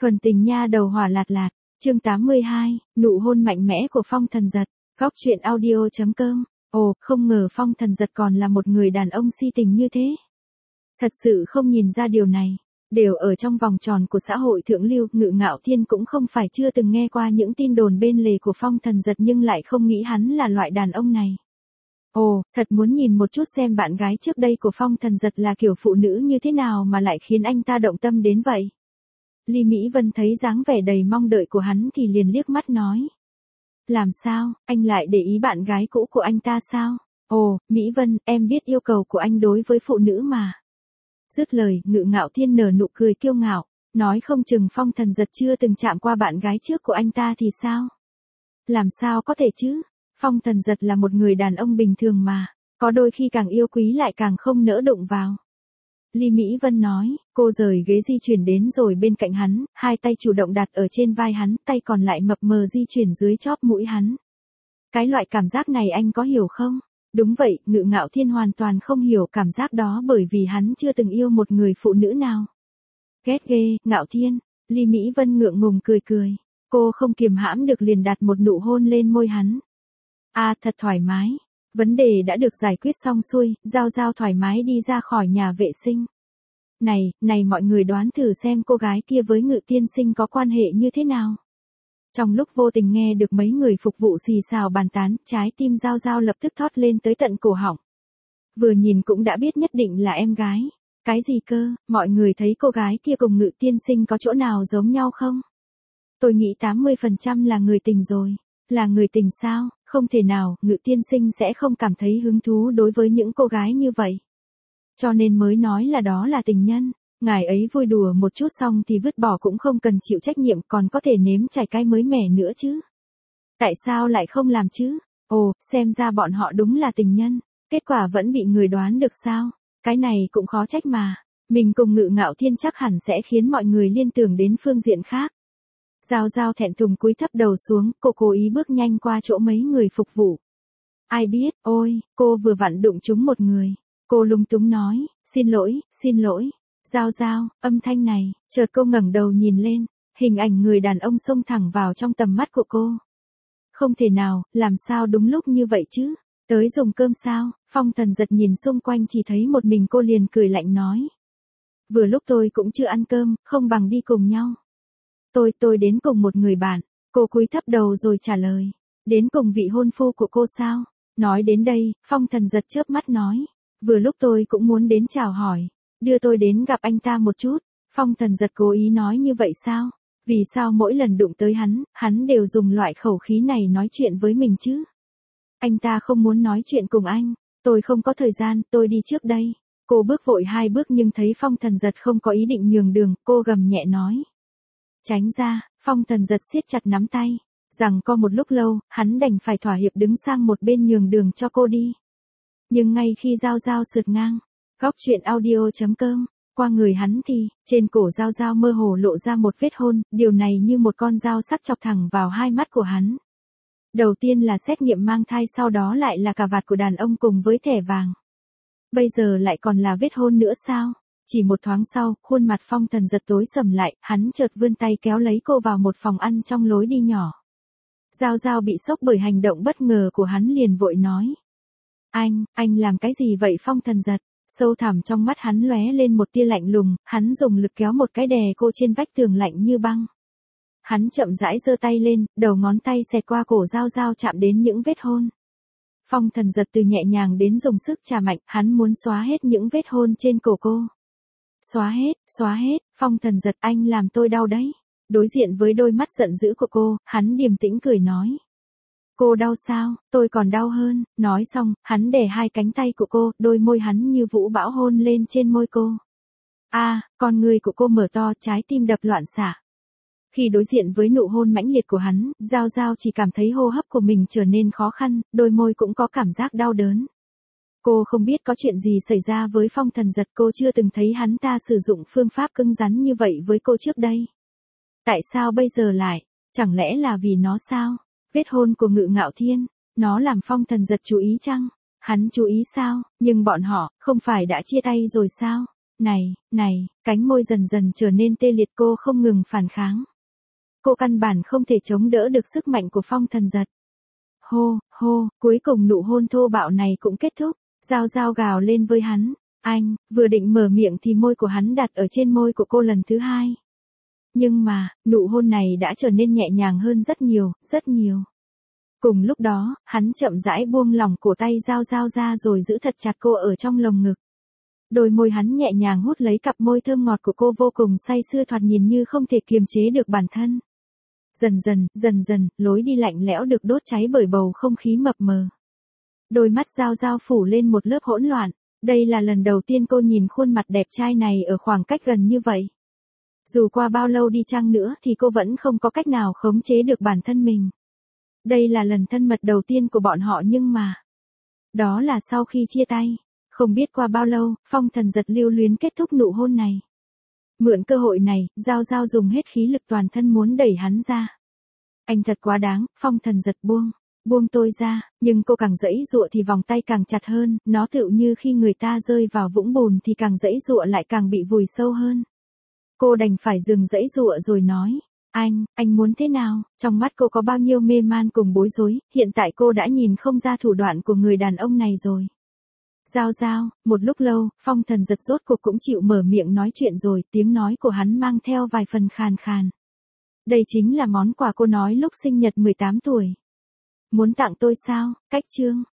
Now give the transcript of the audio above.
Thuần tình nha đầu hỏa lạt lạt, chương 82, nụ hôn mạnh mẽ của Phong Thần Giật, góc truyện audio.com. Ồ, không ngờ Phong Thần Giật còn là một người đàn ông si tình như thế. Thật sự không nhìn ra điều này. Đều ở trong vòng tròn của xã hội thượng lưu, Ngự Ngạo Thiên cũng không phải chưa từng nghe qua những tin đồn bên lề của Phong Thần Giật nhưng lại không nghĩ hắn là loại đàn ông này. Ồ, thật muốn nhìn một chút xem bạn gái trước đây của Phong Thần Giật là kiểu phụ nữ như thế nào mà lại khiến anh ta động tâm đến vậy. Ly Mỹ Vân thấy dáng vẻ đầy mong đợi của hắn thì liền liếc mắt nói. Làm sao, anh lại để ý bạn gái cũ của anh ta sao? Ồ, Mỹ Vân, em biết yêu cầu của anh đối với phụ nữ mà. Dứt lời, Ngự Ngạo Thiên nở nụ cười kiêu ngạo, nói không chừng Phong Thần Giật chưa từng chạm qua bạn gái trước của anh ta thì sao? Làm sao có thể chứ? Phong Thần Giật là một người đàn ông bình thường mà, có đôi khi càng yêu quý lại càng không nỡ đụng vào. Ly Mỹ Vân nói, cô rời ghế di chuyển đến rồi bên cạnh hắn, hai tay chủ động đặt ở trên vai hắn, tay còn lại mập mờ di chuyển dưới chóp mũi hắn. Cái loại cảm giác này anh có hiểu không? Đúng vậy, Ngự Ngạo Thiên hoàn toàn không hiểu cảm giác đó bởi vì hắn chưa từng yêu một người phụ nữ nào. Ghét ghê, Ngạo Thiên, Ly Mỹ Vân ngượng ngùng cười cười. Cô không kiềm hãm được liền đặt một nụ hôn lên môi hắn. À, thật thoải mái. Vấn đề đã được giải quyết xong xuôi, Giao Giao thoải mái đi ra khỏi nhà vệ sinh. Này mọi người đoán thử xem cô gái kia với Ngự tiên sinh có quan hệ như thế nào. Trong lúc vô tình nghe được mấy người phục vụ xì xào bàn tán, trái tim Giao Giao lập tức thót lên tới tận cổ họng. Vừa nhìn cũng đã biết nhất định là em gái. Cái gì cơ, mọi người thấy cô gái kia cùng Ngự tiên sinh có chỗ nào giống nhau không? Tôi nghĩ 80% là người tình rồi. Là người tình sao? Không thể nào, Ngự tiên sinh sẽ không cảm thấy hứng thú đối với những cô gái như vậy. Cho nên mới nói là đó là tình nhân. Ngài ấy vui đùa một chút xong thì vứt bỏ cũng không cần chịu trách nhiệm còn có thể nếm trải cái mới mẻ nữa chứ. Tại sao lại không làm chứ? Ồ, xem ra bọn họ đúng là tình nhân. Kết quả vẫn bị người đoán được sao? Cái này cũng khó trách mà. Mình cùng Ngự Ngạo Thiên chắc hẳn sẽ khiến mọi người liên tưởng đến phương diện khác. Giao Giao thẹn thùng cúi thấp đầu xuống, cô cố ý bước nhanh qua chỗ mấy người phục vụ. Ai biết, ôi, cô vừa vặn đụng trúng một người. Cô lúng túng nói, xin lỗi. Giao Giao, âm thanh này, chợt cô ngẩng đầu nhìn lên, hình ảnh người đàn ông xông thẳng vào trong tầm mắt của cô. Không thể nào, làm sao đúng lúc như vậy chứ? Tới dùng cơm sao? Phong Thần Giật nhìn xung quanh chỉ thấy một mình cô liền cười lạnh nói. Vừa lúc tôi cũng chưa ăn cơm, không bằng đi cùng nhau. Tôi đến cùng một người bạn. Cô cúi thấp đầu rồi trả lời. Đến cùng vị hôn phu của cô sao? Nói đến đây, Phong Thần Giật chớp mắt nói. Vừa lúc tôi cũng muốn đến chào hỏi. Đưa tôi đến gặp anh ta một chút. Phong Thần Giật cố ý nói như vậy sao? Vì sao mỗi lần đụng tới hắn đều dùng loại khẩu khí này nói chuyện với mình chứ? Anh ta không muốn nói chuyện cùng anh. Tôi không có thời gian, tôi đi trước đây. Cô bước vội 2 bước nhưng thấy Phong Thần Giật không có ý định nhường đường, cô gầm nhẹ nói. Tránh ra, Phong Thần Giật siết chặt nắm tay. Rằng có một lúc lâu, hắn đành phải thỏa hiệp đứng sang một bên nhường đường cho cô đi. Nhưng ngay khi Giao Giao sượt ngang, góc truyện audio.com, qua người hắn thì, trên cổ Giao Giao mơ hồ lộ ra một vết hôn, điều này như một con dao sắc chọc thẳng vào hai mắt của hắn. Đầu tiên là xét nghiệm mang thai sau đó lại là cà vạt của đàn ông cùng với thẻ vàng. Bây giờ lại còn là vết hôn nữa sao? Chỉ một thoáng sau, khuôn mặt Phong Thần Giật tối sầm lại, hắn chợt vươn tay kéo lấy cô vào một phòng ăn trong lối đi nhỏ. Giao Giao bị sốc bởi hành động bất ngờ của hắn liền vội nói. Anh làm cái gì vậy Phong Thần Giật? Sâu thẳm trong mắt hắn lóe lên một tia lạnh lùng, hắn dùng lực kéo một cái đè cô trên vách tường lạnh như băng. Hắn chậm rãi giơ tay lên, đầu ngón tay xẹt qua cổ Giao Giao chạm đến những vết hôn. Phong Thần Giật từ nhẹ nhàng đến dùng sức chà mạnh, hắn muốn xóa hết những vết hôn trên cổ cô. Xóa hết, Phong Thần Giật anh làm tôi đau đấy. Đối diện với đôi mắt giận dữ của cô, hắn điềm tĩnh cười nói. Cô đau sao, tôi còn đau hơn, nói xong, hắn đè 2 cánh tay của cô, đôi môi hắn như vũ bão hôn lên trên môi cô. Con người của cô mở to, trái tim đập loạn xạ. Khi đối diện với nụ hôn mãnh liệt của hắn, Giao Giao chỉ cảm thấy hô hấp của mình trở nên khó khăn, đôi môi cũng có cảm giác đau đớn. Cô không biết có chuyện gì xảy ra với Phong Thần Giật, cô chưa từng thấy hắn ta sử dụng phương pháp cứng rắn như vậy với cô trước đây. Tại sao bây giờ lại? Chẳng lẽ là vì nó sao? Vết hôn của Ngự Ngạo Thiên, nó làm Phong Thần Giật chú ý chăng? Hắn chú ý sao? Nhưng bọn họ, không phải đã chia tay rồi sao? này, cánh môi dần dần trở nên tê liệt, cô không ngừng phản kháng. Cô căn bản không thể chống đỡ được sức mạnh của Phong Thần Giật. Hô, cuối cùng nụ hôn thô bạo này cũng kết thúc, Giao Giao gào lên với hắn. Anh, vừa định mở miệng thì môi của hắn đặt ở trên môi của cô lần thứ hai. Nhưng mà, nụ hôn này đã trở nên nhẹ nhàng hơn rất nhiều, rất nhiều. Cùng lúc đó, hắn chậm rãi buông lỏng cổ tay Giao Giao ra rồi giữ thật chặt cô ở trong lồng ngực. Đôi môi hắn nhẹ nhàng hút lấy cặp môi thơm ngọt của cô, vô cùng say sưa, thoạt nhìn như không thể kiềm chế được bản thân. Dần dần, lối đi lạnh lẽo được đốt cháy bởi bầu không khí mập mờ. Đôi mắt Giao Giao phủ lên một lớp hỗn loạn. Đây là lần đầu tiên cô nhìn khuôn mặt đẹp trai này ở khoảng cách gần như vậy. Dù qua bao lâu đi chăng nữa thì cô vẫn không có cách nào khống chế được bản thân mình. Đây là lần thân mật đầu tiên của bọn họ, nhưng mà đó là sau khi chia tay. Không biết qua bao lâu, Phong Thần Giật lưu luyến kết thúc nụ hôn này. Mượn cơ hội này, Giao Giao dùng hết khí lực toàn thân muốn đẩy hắn ra. Anh thật quá đáng, Phong Thần Giật buông tôi ra, nhưng cô càng giãy giụa thì vòng tay càng chặt hơn, nó tựu như khi người ta rơi vào vũng bùn thì càng giãy giụa lại càng bị vùi sâu hơn. Cô đành phải dừng giãy giụa rồi nói, anh muốn thế nào? Trong mắt cô có bao nhiêu mê man cùng bối rối, hiện tại cô đã nhìn không ra thủ đoạn của người đàn ông này rồi. Giao Giao, một lúc lâu, Phong Thần Giật rốt cuộc cũng chịu mở miệng nói chuyện rồi, tiếng nói của hắn mang theo vài phần khàn khàn. Đây chính là món quà cô nói lúc sinh nhật 18 tuổi. Muốn tặng tôi sao? Cách chương.